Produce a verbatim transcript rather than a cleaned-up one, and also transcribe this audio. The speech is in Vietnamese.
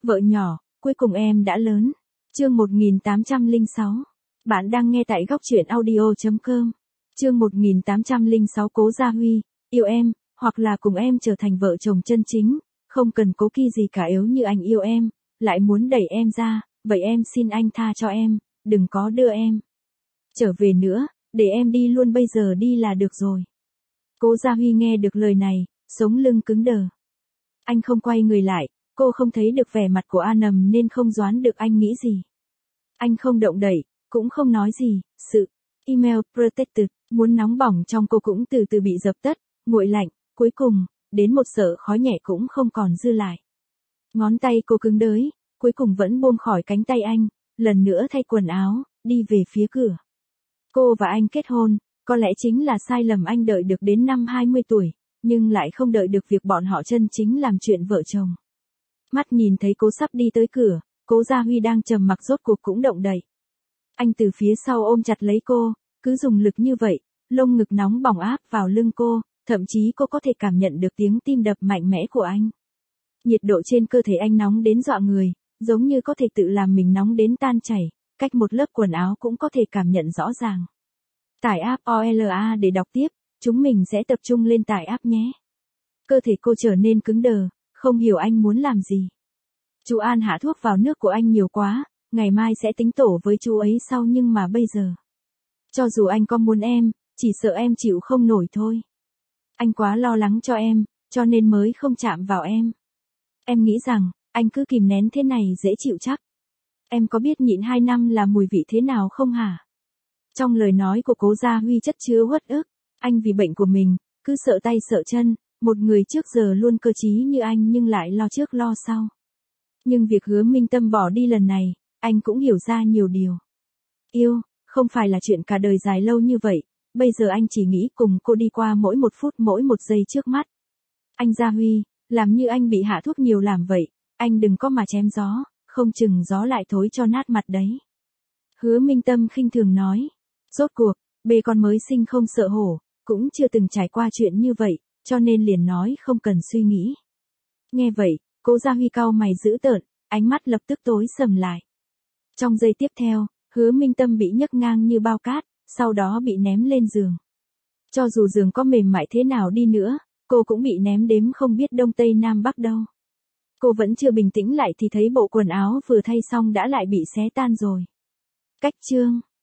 Vợ nhỏ, cuối cùng em đã lớn. Chương một nghìn tám trăm lẻ sáu. Bạn đang nghe tại góc truyện audio chấm com. Chương một nghìn tám trăm lẻ sáu. Cố Gia Huy, yêu em, hoặc là cùng em trở thành vợ chồng chân chính, không cần cố kỵ gì cả. Nếu như anh yêu em, lại muốn đẩy em ra, vậy em xin anh tha cho em, đừng có đưa em trở về nữa, để em đi luôn bây giờ đi là được rồi. Cố Gia Huy nghe được lời này, sống lưng cứng đờ. Anh không quay người lại, cô không thấy được vẻ mặt của A Nầm nên không đoán được anh nghĩ gì. Anh không động đậy, cũng không nói gì, sự email protected, muốn nóng bỏng trong cô cũng từ từ bị dập tắt, nguội lạnh, cuối cùng, đến một sợ khói nhẹ cũng không còn dư lại. Ngón tay cô cứng đới, cuối cùng vẫn buông khỏi cánh tay anh, lần nữa thay quần áo, đi về phía cửa. Cô và anh kết hôn, có lẽ chính là sai lầm anh đợi được đến năm hai mươi tuổi, nhưng lại không đợi được việc bọn họ chân chính làm chuyện vợ chồng. Mắt nhìn thấy cô sắp đi tới cửa, Cố Gia Huy đang trầm mặc rốt cuộc cũng động đậy. Anh từ phía sau ôm chặt lấy cô, cứ dùng lực như vậy, lông ngực nóng bỏng áp vào lưng cô, thậm chí cô có thể cảm nhận được tiếng tim đập mạnh mẽ của anh. Nhiệt độ trên cơ thể anh nóng đến dọa người, giống như có thể tự làm mình nóng đến tan chảy, cách một lớp quần áo cũng có thể cảm nhận rõ ràng. Tải app o lờ a để đọc tiếp, chúng mình sẽ tập trung lên tải app nhé. Cơ thể cô trở nên cứng đờ, không hiểu anh muốn làm gì. Chú An hạ thuốc vào nước của anh nhiều quá, ngày mai sẽ tính tổ với chú ấy sau, nhưng mà bây giờ, cho dù anh có muốn em, chỉ sợ em chịu không nổi thôi. Anh quá lo lắng cho em, cho nên mới không chạm vào em. Em nghĩ rằng, anh cứ kìm nén thế này dễ chịu chắc. Em có biết nhịn hai năm là mùi vị thế nào không hả? Trong lời nói của Cố Gia Huy chất chứa uất ức, anh vì bệnh của mình, cứ sợ tay sợ chân, một người trước giờ luôn cơ trí như anh nhưng lại lo trước lo sau. Nhưng việc Hứa Minh Tâm bỏ đi lần này, anh cũng hiểu ra nhiều điều. Yêu, không phải là chuyện cả đời dài lâu như vậy, bây giờ anh chỉ nghĩ cùng cô đi qua mỗi một phút mỗi một giây trước mắt. Anh Gia Huy, làm như anh bị hạ thuốc nhiều làm vậy, anh đừng có mà chém gió, không chừng gió lại thối cho nát mặt đấy. Hứa Minh Tâm khinh thường nói, rốt cuộc, bê con mới sinh không sợ hổ, cũng chưa từng trải qua chuyện như vậy, cho nên liền nói không cần suy nghĩ. Nghe vậy, Cố Gia Huy cau mày dữ tợn, ánh mắt lập tức tối sầm lại. Trong giây tiếp theo, Hứa Minh Tâm bị nhấc ngang như bao cát, sau đó bị ném lên giường. Cho dù giường có mềm mại thế nào đi nữa, cô cũng bị ném đếm không biết đông tây nam bắc đâu. Cô vẫn chưa bình tĩnh lại thì thấy bộ quần áo vừa thay xong đã lại bị xé tan rồi. Cách chương